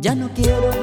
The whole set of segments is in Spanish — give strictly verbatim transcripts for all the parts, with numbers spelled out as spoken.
Ya no quiero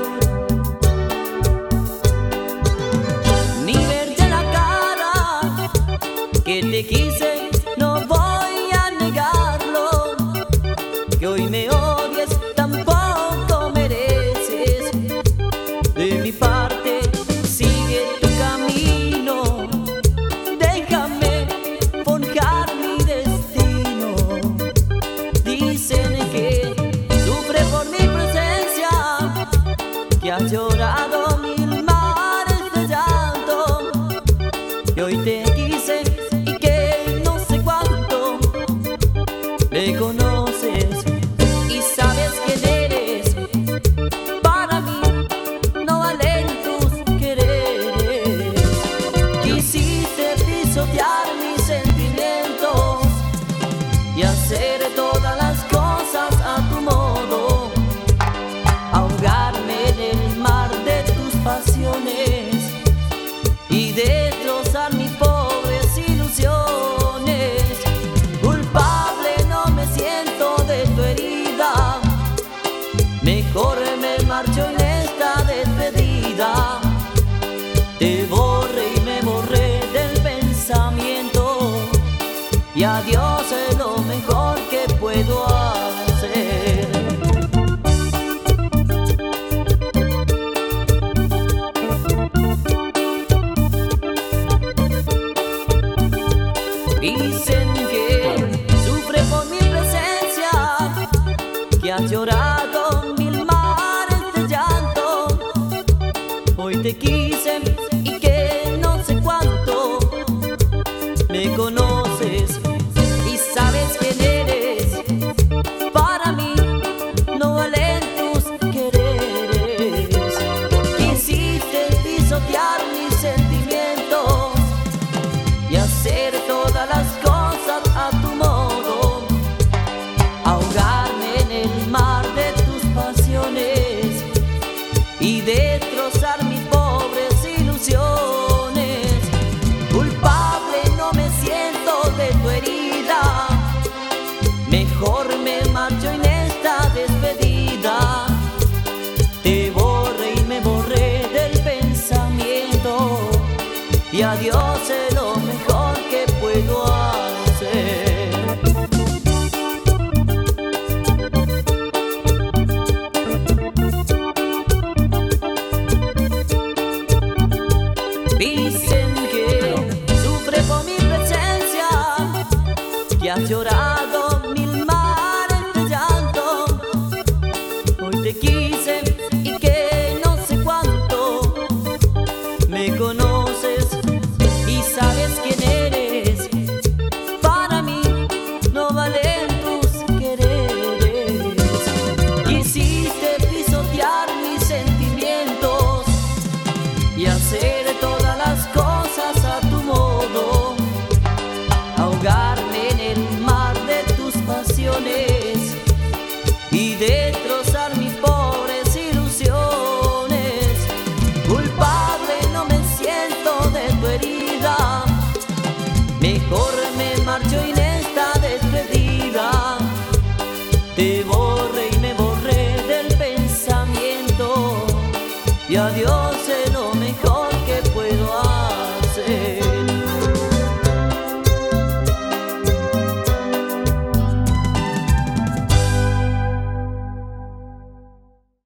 ni verte la cara, que te quise, no voy a negarlo. Que hoy me odies tampoco mereces. De mi parte sigue tu camino, déjame forjar mi destino. Dicen que sufre por mi presencia, que has llorado mil mares de llanto. Que hoy te quise y que no sé cuánto me conoces y sabes quién eres. Para mí no valen tus quereres. Quisiste pisotear mis sentimientos y hacer todas las cosas a tu modo, ahogarme en el mar de tus pasiones y destrozar mis pobres ilusiones. Culpable no me siento de tu herida, mejor me marcho en esta despedida. Te borré y me borré del pensamiento, y adiós es lo mejor que puedo hacer. Dicen que sufre por mi presencia, que has llorado mil mares de llanto. Hoy te quise y que no sé cuánto me conoces y sabes quién eres. Para mí no valen tus quereres. Quisiste pisotear mis sentimientos y hacer todas las cosas a tu modo, ahogarme en el mar de tus pasiones y destrozar mis pobres ilusiones. Culpable no me siento de tu herida, mejor me marcho en esta despedida. Te borré y me borré del pensamiento, y adiós es lo mejor que puedo hacer. Dicen que sufre por mi presencia, que has llorado